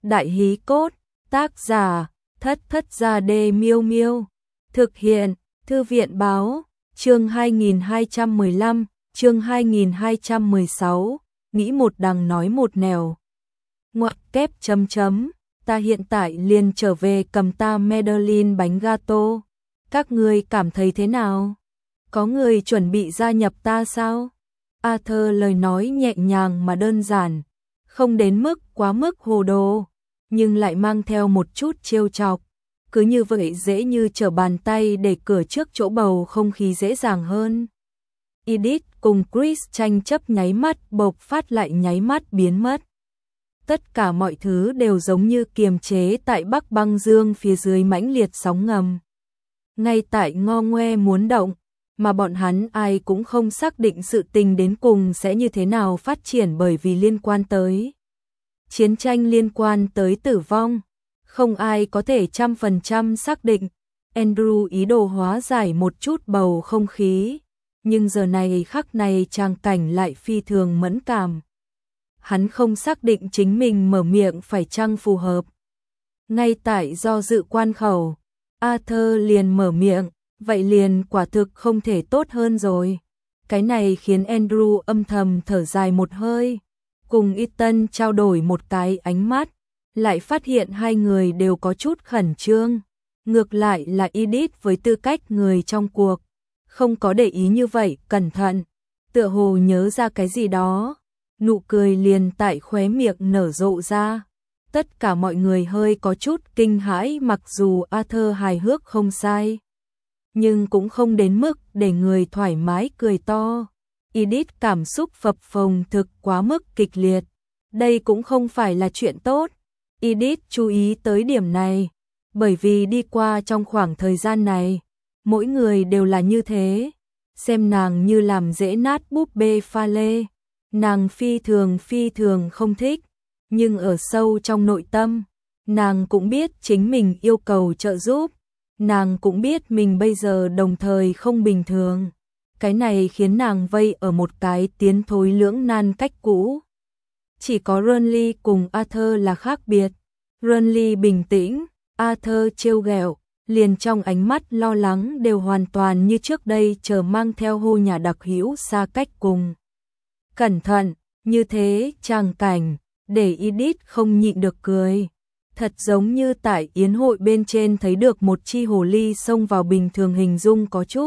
Đại hí cốt, tác giả, Thất Thất Gia Đê Miêu Miêu. Thực hiện, Thư viện báo, chương 2215, chương 2216, nghĩ một đằng nói một nẻo. Ngoặc kép chấm chấm, ta hiện tại liền trở về cầm ta Medellin bánh gato. Các người cảm thấy thế nào? Có người chuẩn bị gia nhập ta sao? Arthur lời nói nhẹ nhàng mà đơn giản, không đến mức quá mức hồ đồ, nhưng lại mang theo một chút trêu chọc. Cứ như vậy dễ như trở bàn tay để cửa trước chỗ bầu không khí dễ dàng hơn. Edith cùng Chris tranh chấp nháy mắt bộc phát lại nháy mắt biến mất. Tất cả mọi thứ đều giống như kiềm chế tại Bắc băng dương phía dưới mãnh liệt sóng ngầm. Ngay tại ngo ngoe muốn động, mà bọn hắn ai cũng không xác định sự tình đến cùng sẽ như thế nào phát triển bởi vì liên quan tới chiến tranh, liên quan tới tử vong. Không ai có thể 100% xác định. Andrew ý đồ hóa giải một chút bầu không khí, nhưng giờ này khắc này tràng cảnh lại phi thường mẫn cảm. Hắn không xác định chính mình mở miệng phải chăng phù hợp. Ngay tại do dự quan khẩu, Arthur liền mở miệng, vậy liền quả thực không thể tốt hơn rồi. Cái này khiến Andrew âm thầm thở dài một hơi, cùng Ethan trao đổi một cái ánh mắt, lại phát hiện hai người đều có chút khẩn trương. Ngược lại là Edith với tư cách người trong cuộc, không có để ý như vậy, cẩn thận, tựa hồ nhớ ra cái gì đó, nụ cười liền tại khóe miệng nở rộ ra. Tất cả mọi người hơi có chút kinh hãi, mặc dù Arthur hài hước không sai, nhưng cũng không đến mức để người thoải mái cười to. Edith cảm xúc phập phồng thực quá mức kịch liệt, đây cũng không phải là chuyện tốt. Edith chú ý tới điểm này, bởi vì đi qua trong khoảng thời gian này, mỗi người đều là như thế, xem nàng như làm dễ nát búp bê pha lê, nàng phi thường không thích, nhưng ở sâu trong nội tâm, nàng cũng biết chính mình yêu cầu trợ giúp, nàng cũng biết mình bây giờ đồng thời không bình thường, cái này khiến nàng vây ở một cái tiến thối lưỡng nan cách cũ. Chỉ có Renly cùng Arthur là khác biệt. Renly bình tĩnh, Arthur trêu ghẹo, liền trong ánh mắt lo lắng đều hoàn toàn như trước đây, chờ mang theo hô nhà đặc hữu xa cách cùng cẩn thận, như thế tràng cảnh để Edith không nhịn được cười. Thật giống như tại yến hội bên trên thấy được một chi hồ ly xông vào, bình thường hình dung có chút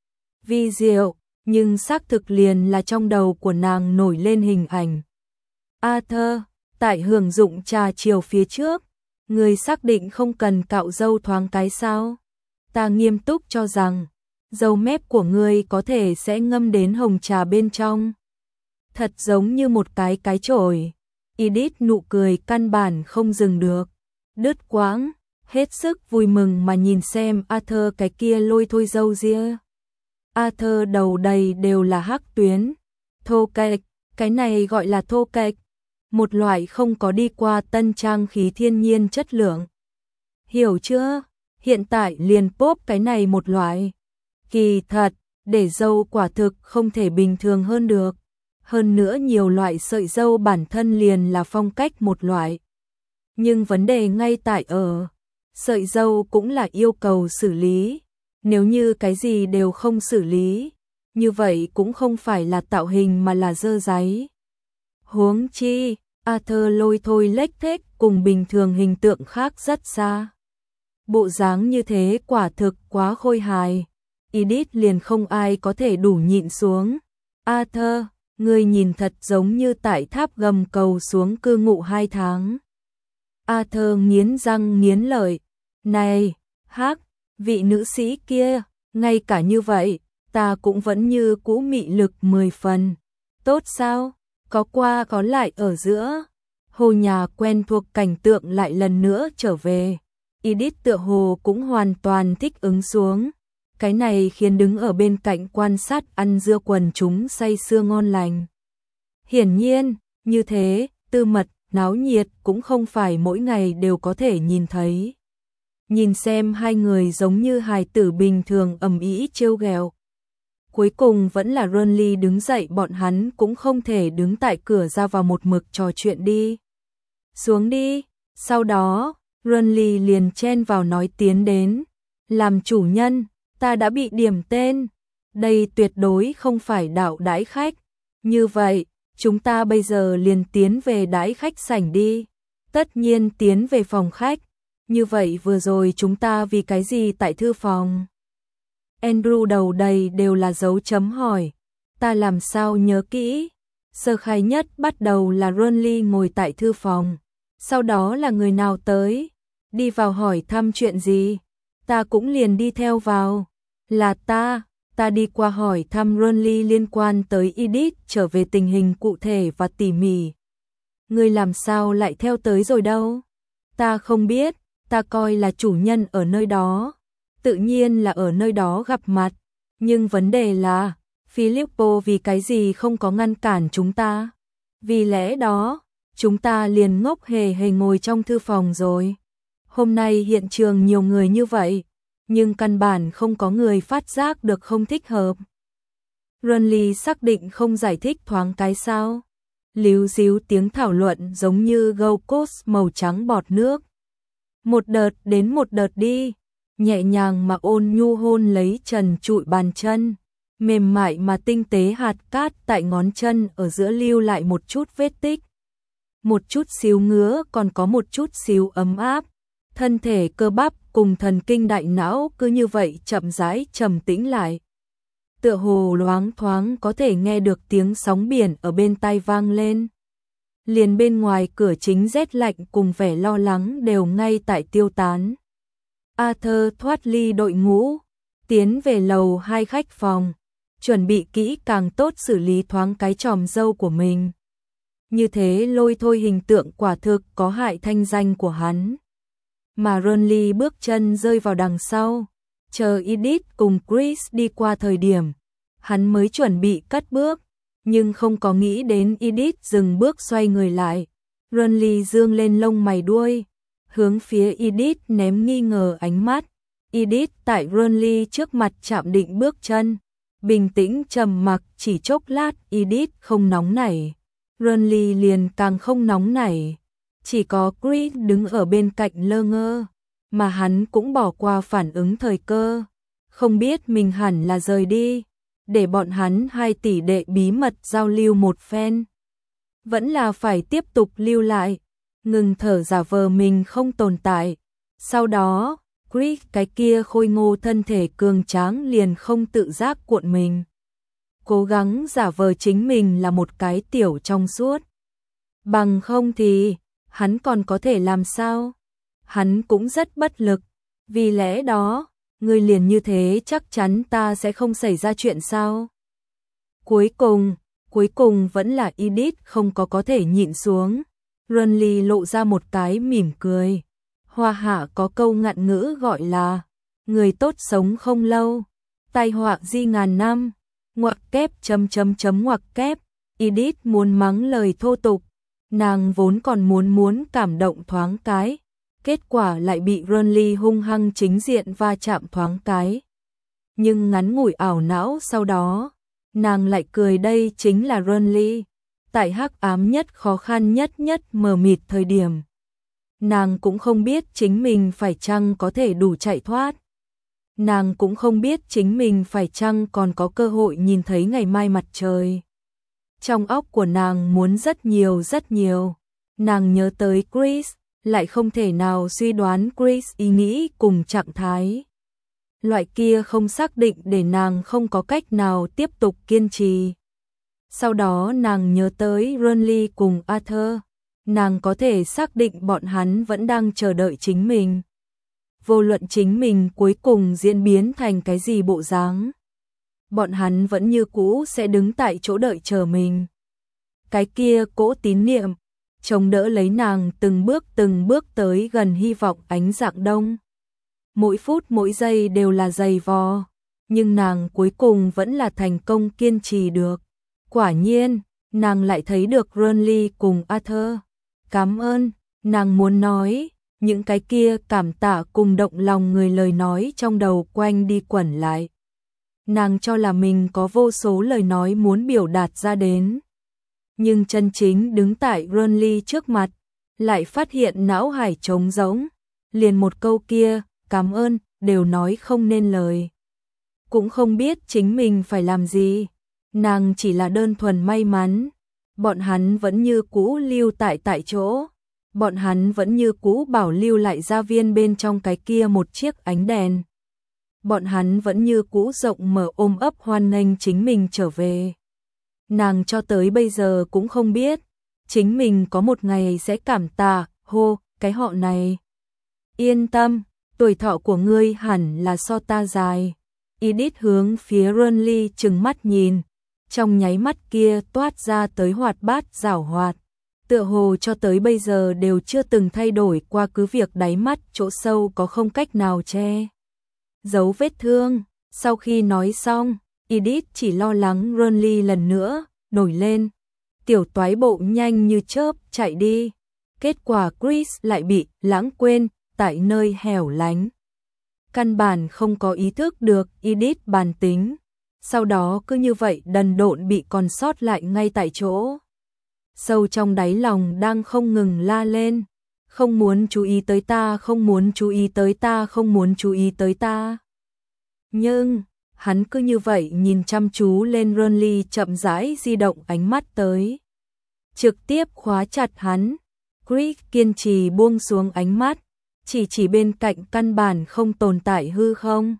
vi diệu, nhưng xác thực liền là trong đầu của nàng nổi lên hình ảnh. Arthur, tại hưởng dụng trà chiều phía trước, người xác định không cần cạo râu thoáng cái sao? Ta nghiêm túc cho rằng, râu mép của ngươi có thể sẽ ngâm đến hồng trà bên trong. Thật giống như một cái chổi. Edith nụ cười căn bản không dừng được, đứt quãng, hết sức vui mừng mà nhìn xem Arthur cái kia lôi thôi râu ria. Arthur đầu đầy đều là hắc tuyến, thô kệch, cái này gọi là thô kệch, một loại không có đi qua tân trang khí thiên nhiên chất lượng. Hiểu chưa? Hiện tại liền pop cái này một loại. Kỳ thật, để râu quả thực không thể bình thường hơn được. Hơn nữa nhiều loại sợi râu bản thân liền là phong cách một loại. Nhưng vấn đề ngay tại ở, sợi râu cũng là yêu cầu xử lý. Nếu như cái gì đều không xử lý, như vậy cũng không phải là tạo hình mà là dơ dáy. Huống chi, Arthur lôi thôi lếch thếch cùng bình thường hình tượng khác rất xa. Bộ dáng như thế quả thực quá khôi hài. Edith liền không ai có thể đủ nhịn xuống. Arthur, ngươi nhìn thật giống như tại tháp gầm cầu xuống cư ngụ 2 tháng. Arthur nghiến răng nghiến lợi. Này, hắc, vị nữ sĩ kia, ngay cả như vậy, ta cũng vẫn như cũ mị lực 10 phần. Tốt sao? Có qua có lại ở giữa. Hồ nhà quen thuộc cảnh tượng lại lần nữa trở về. Edith tựa hồ cũng hoàn toàn thích ứng xuống. Cái này khiến đứng ở bên cạnh quan sát ăn dưa quần chúng say sưa ngon lành. Hiển nhiên, như thế, tư mật, náo nhiệt cũng không phải mỗi ngày đều có thể nhìn thấy. Nhìn xem hai người giống như hài tử bình thường ầm ĩ trêu ghẹo. Cuối cùng vẫn là Renly đứng dậy, bọn hắn cũng không thể đứng tại cửa ra vào một mực trò chuyện đi. Xuống đi, Sau đó, Runly liền chen vào nói tiến đến. Làm chủ nhân, ta đã bị điểm tên. Đây tuyệt đối không phải đạo đãi khách. Như vậy, chúng ta bây giờ liền tiến về đãi khách sảnh đi. Tất nhiên tiến về phòng khách. Như vậy vừa rồi chúng ta vì cái gì tại thư phòng? Andrew đầu đầy đều là dấu chấm hỏi. Ta làm sao nhớ kỹ? Sơ khai nhất bắt đầu là Runly ngồi tại thư phòng. Sau đó là người nào tới? Đi vào hỏi thăm chuyện gì? Ta cũng liền đi theo vào. Là ta đi qua hỏi thăm Runly liên quan tới Edith trở về tình hình cụ thể và tỉ mỉ. Ngươi làm sao lại theo tới rồi đâu? Ta không biết, ta coi là chủ nhân ở nơi đó. Tự nhiên là ở nơi đó gặp mặt. Nhưng vấn đề là, Filippo vì cái gì không có ngăn cản chúng ta? Vì lẽ đó, chúng ta liền ngốc hề hề ngồi trong thư phòng rồi. Hôm nay hiện trường nhiều người như vậy, nhưng căn bản không có người phát giác được không thích hợp. Runly xác định không giải thích thoáng cái sao. Líu díu tiếng thảo luận giống như gâu cốt màu trắng bọt nước. Một đợt đến một đợt đi, nhẹ nhàng mà ôn nhu hôn lấy trần trụi bàn chân, mềm mại mà tinh tế hạt cát tại ngón chân ở giữa lưu lại một chút vết tích. Một chút xíu ngứa còn có một chút xíu ấm áp, thân thể cơ bắp cùng thần kinh đại não cứ như vậy chậm rãi trầm tĩnh lại. Tựa hồ loáng thoáng có thể nghe được tiếng sóng biển ở bên tai vang lên. Liền bên ngoài cửa chính rét lạnh cùng vẻ lo lắng đều ngay tại tiêu tán. Arthur thoát ly đội ngũ, tiến về lầu 2 khách phòng, chuẩn bị kỹ càng tốt xử lý thoáng cái tròm dâu của mình. Như thế lôi thôi hình tượng quả thực có hại thanh danh của hắn. Mà Runly bước chân rơi vào đằng sau, chờ Edith cùng Chris đi qua thời điểm, hắn mới chuẩn bị cất bước, nhưng không có nghĩ đến Edith dừng bước xoay người lại. Runly dương lên lông mày đuôi, hướng phía Edith ném nghi ngờ ánh mắt. Edith tại Runly trước mặt chạm định bước chân, bình tĩnh trầm mặc chỉ chốc lát. Edith không nóng nảy, Runly liền càng không nóng nảy. Chỉ có Chris đứng ở bên cạnh lơ ngơ, mà hắn cũng bỏ qua phản ứng thời cơ, không biết mình hẳn là rời đi, để bọn hắn hai tỷ đệ bí mật giao lưu một phen. Vẫn là phải tiếp tục lưu lại, ngừng thở giả vờ mình không tồn tại. Sau đó, Chris cái kia khôi ngô thân thể cường tráng liền không tự giác cuộn mình, cố gắng giả vờ chính mình là một cái tiểu trong suốt. Bằng không thì hắn còn có thể làm sao? Hắn cũng rất bất lực. Vì lẽ đó, ngươi liền như thế chắc chắn ta sẽ không xảy ra chuyện sao? Cuối cùng vẫn là Edith không có thể nhịn xuống. Runly lộ ra một cái mỉm cười. Hoa hạ có câu ngạn ngữ gọi là người tốt sống không lâu, tai họa di ngàn năm. Ngoặc kép ngoặc kép. Edith muốn mắng lời thô tục. Nàng vốn còn muốn cảm động thoáng cái, kết quả lại bị Runly hung hăng chính diện va chạm thoáng cái. Nhưng ngắn ngủi ảo não sau đó, nàng lại cười. Đây chính là Runly. Tại hắc ám nhất khó khăn nhất mờ mịt thời điểm, nàng cũng không biết chính mình phải chăng có thể đủ chạy thoát. Nàng cũng không biết chính mình phải chăng còn có cơ hội nhìn thấy ngày mai mặt trời. Trong óc của nàng muốn rất nhiều. Nàng nhớ tới Chris, lại không thể nào suy đoán Chris ý nghĩ cùng trạng thái. Loại kia không xác định để nàng không có cách nào tiếp tục kiên trì. Sau đó nàng nhớ tới Runly cùng Arthur, nàng có thể xác định bọn hắn vẫn đang chờ đợi chính mình. Vô luận chính mình cuối cùng diễn biến thành cái gì bộ dáng, bọn hắn vẫn như cũ sẽ đứng tại chỗ đợi chờ mình. Cái kia cỗ tín niệm chống đỡ lấy nàng từng bước tới gần hy vọng ánh rạng đông. Mỗi phút mỗi giây đều là dày vò, nhưng nàng cuối cùng vẫn là thành công kiên trì được. Quả nhiên, nàng lại thấy được Runly cùng Arthur. Cảm ơn, nàng muốn nói, những cái kia cảm tạ cùng động lòng người lời nói trong đầu quanh đi quẩn lại. Nàng cho là mình có vô số lời nói muốn biểu đạt ra đến. Nhưng chân chính đứng tại Runly trước mặt, lại phát hiện não hải trống rỗng, liền một câu kia, cảm ơn, đều nói không nên lời. Cũng không biết chính mình phải làm gì, nàng chỉ là đơn thuần may mắn. Bọn hắn vẫn như cũ lưu tại chỗ, bọn hắn vẫn như cũ bảo lưu lại gia viên bên trong cái kia một chiếc ánh đèn. Bọn hắn vẫn như cũ rộng mở ôm ấp hoan nghênh chính mình trở về. Nàng cho tới bây giờ cũng không biết, chính mình có một ngày sẽ cảm tạ, cái họ này. Yên tâm, tuổi thọ của ngươi hẳn là so ta dài. Edith hướng phía Renly trừng mắt nhìn, trong nháy mắt kia toát ra tới hoạt bát giảo hoạt. Tựa hồ cho tới bây giờ đều chưa từng thay đổi qua, cứ việc đáy mắt chỗ sâu có không cách nào che giấu vết thương. Sau khi nói xong, Edith chỉ lo lắng Renly lần nữa nổi lên. Tiểu toái bộ nhanh như chớp chạy đi. Kết quả Chris lại bị lãng quên tại nơi hẻo lánh. Căn bản không có ý thức được Edith bản tính. Sau đó cứ như vậy đần độn bị còn sót lại ngay tại chỗ. Sâu trong đáy lòng đang không ngừng la lên. Không muốn chú ý tới ta, không muốn chú ý tới ta, không muốn chú ý tới ta. Nhưng, hắn cứ như vậy nhìn chăm chú lên Renly, chậm rãi di động ánh mắt tới. Trực tiếp khóa chặt hắn. Chris kiên trì buông xuống ánh mắt, chỉ bên cạnh căn bản không tồn tại hư không.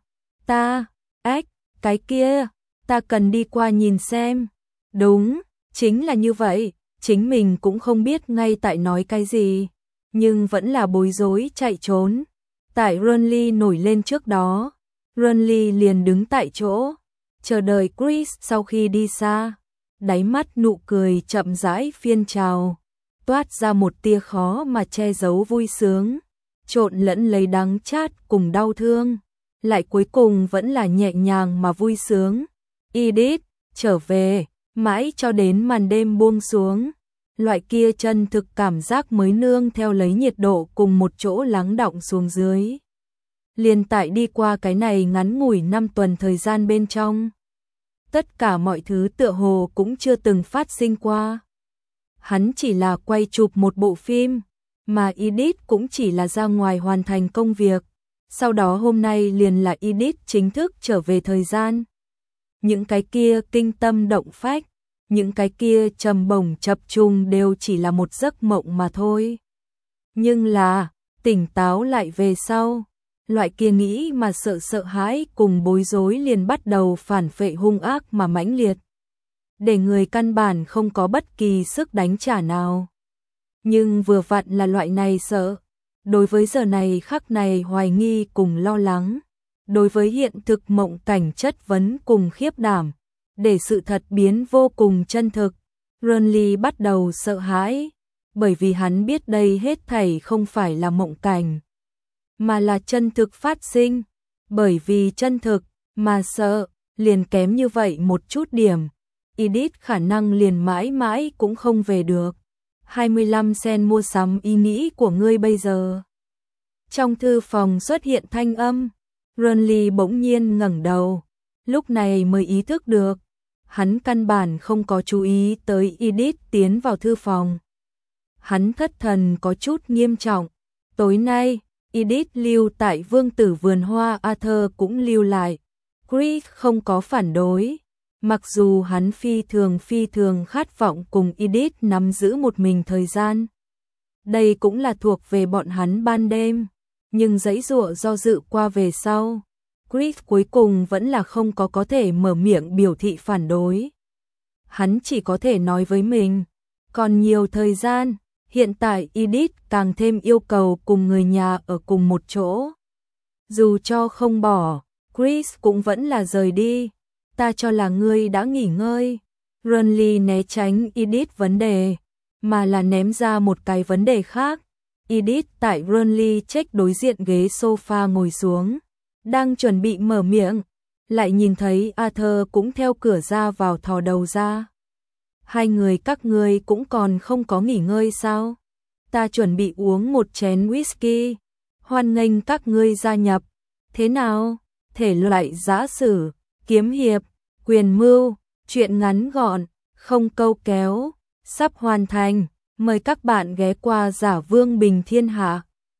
Cái kia, ta cần đi qua nhìn xem. Đúng, chính là như vậy, chính mình cũng không biết ngay tại nói cái gì, nhưng vẫn là bối rối chạy trốn. Tại Renly nổi lên trước đó, Renly liền đứng tại chỗ, chờ đợi Chris sau khi đi xa. Đáy mắt nụ cười chậm rãi phiên trào, toát ra một tia khó mà che giấu vui sướng, trộn lẫn lấy đắng chát cùng đau thương, lại cuối cùng vẫn là nhẹ nhàng mà vui sướng. Edith, trở về, mãi cho đến màn đêm buông xuống, loại kia chân thực cảm giác mới nương theo lấy nhiệt độ cùng một chỗ lắng đọng xuống dưới. Liền tại đi qua cái này ngắn ngủi 5 tuần thời gian bên trong, tất cả mọi thứ tựa hồ cũng chưa từng phát sinh qua. Hắn chỉ là quay chụp một bộ phim, mà Edith cũng chỉ là ra ngoài hoàn thành công việc. Sau đó hôm nay liền là Edith chính thức trở về thời gian. Những cái kia kinh tâm động phách, những cái kia trầm bổng chập trùng đều chỉ là một giấc mộng mà thôi. Nhưng là, tỉnh táo lại về sau, loại kia nghĩ mà sợ hãi cùng bối rối liền bắt đầu phản phệ hung ác mà mãnh liệt, để người căn bản không có bất kỳ sức đánh trả nào. Nhưng vừa vặn là loại này sợ, đối với giờ này khắc này hoài nghi cùng lo lắng, đối với hiện thực mộng cảnh chất vấn cùng khiếp đảm, để sự thật biến vô cùng chân thực, Renly bắt đầu sợ hãi, bởi vì hắn biết đây hết thảy không phải là mộng cảnh, mà là chân thực phát sinh. Bởi vì chân thực mà sợ, liền kém như vậy một chút điểm, Edith khả năng liền mãi mãi cũng không về được. 25 sen mua sắm ý nghĩ của ngươi bây giờ. Trong thư phòng xuất hiện thanh âm, Renly bỗng nhiên ngẩng đầu, lúc này mới ý thức được, hắn căn bản không có chú ý tới Edith tiến vào thư phòng. Hắn thất thần có chút nghiêm trọng, tối nay, Edith lưu tại Vương tử vườn hoa, Arthur cũng lưu lại. Chris không có phản đối, mặc dù hắn phi thường khát vọng cùng Edith nắm giữ một mình thời gian. Đây cũng là thuộc về bọn hắn ban đêm, nhưng giãy giụa do dự qua về sau, Chris cuối cùng vẫn là không có thể mở miệng biểu thị phản đối. Hắn chỉ có thể nói với mình, còn nhiều thời gian, hiện tại Edith càng thêm yêu cầu cùng người nhà ở cùng một chỗ. Dù cho không bỏ, Chris cũng vẫn là rời đi. Ta cho là ngươi đã nghỉ ngơi. Renly né tránh Edith vấn đề, mà là ném ra một cái vấn đề khác. Edith tại Renly check đối diện ghế sofa ngồi xuống, đang chuẩn bị mở miệng, lại nhìn thấy Arthur cũng theo cửa ra vào thò đầu ra. Hai người các ngươi cũng còn không có nghỉ ngơi sao? Ta chuẩn bị uống một chén whisky, hoan nghênh các ngươi gia nhập. Thế nào? Thể loại giã sử, kiếm hiệp, quyền mưu, truyện ngắn gọn, không câu kéo, sắp hoàn thành. Mời các bạn ghé qua Giả Vương Bình Thiên Hạ.